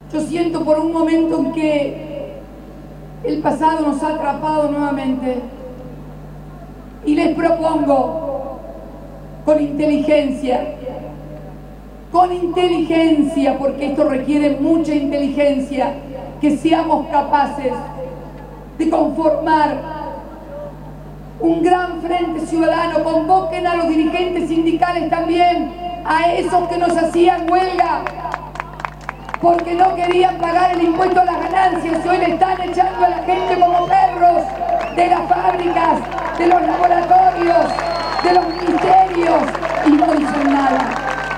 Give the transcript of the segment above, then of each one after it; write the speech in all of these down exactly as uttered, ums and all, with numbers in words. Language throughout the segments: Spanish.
Yo siento por un momento en que el pasado nos ha atrapado nuevamente y les propongo con inteligencia, con inteligencia, porque esto requiere mucha inteligencia, que seamos capaces de conformar un gran frente ciudadano. Convoquen a los dirigentes sindicales también, a esos que nos hacían huelga porque no querían pagar el impuesto a las ganancias y hoy le están echando a la gente como perros de las fábricas, de los laboratorios, de los ministerios, y no dicen nada.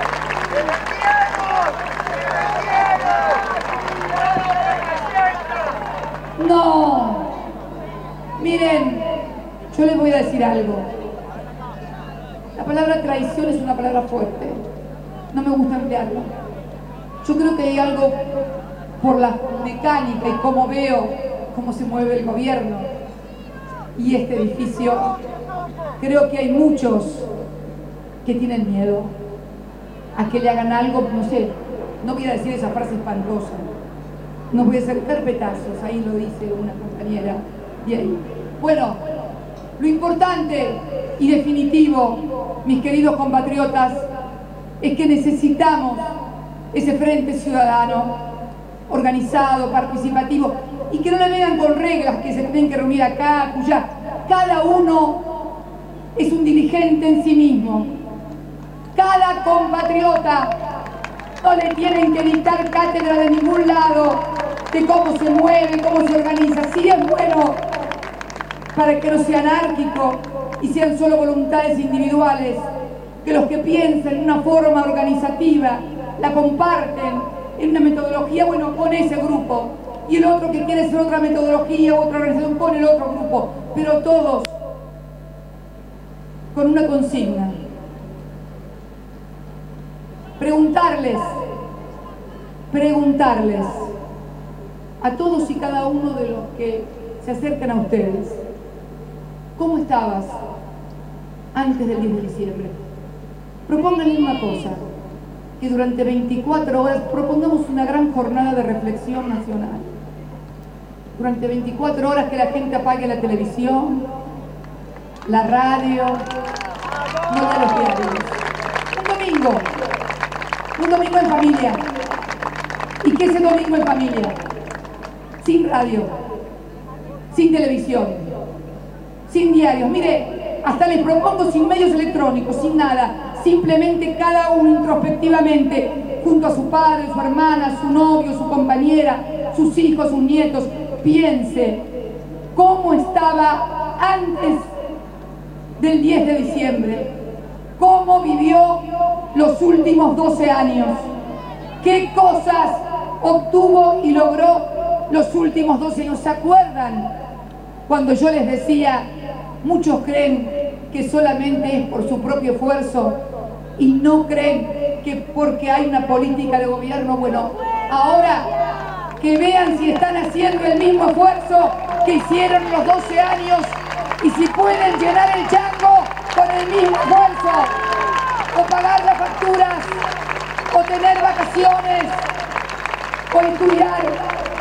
No, miren, yo les voy a decir algo. La palabra traición es una palabra fuerte, no me gusta emplearla. Yo creo que hay algo por la mecánica y cómo veo cómo se mueve el gobierno y este edificio. Creo que hay muchos que tienen miedo a que le hagan algo, no sé, no voy a decir esa frase espantosa, no voy a hacer carpetazos, ahí lo dice una compañera de ahí. Bueno, lo importante y definitivo, mis queridos compatriotas, es que necesitamos ese frente ciudadano organizado, participativo, y que no le vengan con reglas que se tienen que reunir acá, allá. Cada uno es un dirigente en sí mismo. Cada compatriota no le tienen que dictar cátedra de ningún lado de cómo se mueve, cómo se organiza. Sí es bueno para que no sea anárquico y sean solo voluntades individuales, que los que piensan en una forma organizativa la comparten en una metodología, bueno, con ese grupo, y el otro que quiere hacer otra metodología, otra organización, con el otro grupo, pero todos con una consigna: preguntarles, preguntarles a todos y cada uno de los que se acercan a ustedes, ¿cómo estabas antes del diez de diciembre? Propónganle una cosa, que durante veinticuatro horas propongamos una gran jornada de reflexión nacional. Durante veinticuatro horas que la gente apague la televisión, la radio, no de los diarios. Un domingo, un domingo en familia. ¿Y qué es ese domingo en familia? Sin radio, sin televisión, sin diarios. Mire, hasta les propongo sin medios electrónicos, sin nada. Simplemente cada uno introspectivamente, junto a su padre, su hermana, su novio, su compañera, sus hijos, sus nietos, piense cómo estaba antes del diez de diciembre, cómo vivió los últimos doce años, qué cosas obtuvo y logró los últimos doce años. ¿Se acuerdan cuando yo les decía, muchos creen que solamente es por su propio esfuerzo y no creen que porque hay una política de gobierno? Bueno, ahora que vean si están haciendo el mismo esfuerzo que hicieron los doce años y si pueden llenar el chango con el mismo esfuerzo, o pagar las facturas, o tener vacaciones, o estudiar.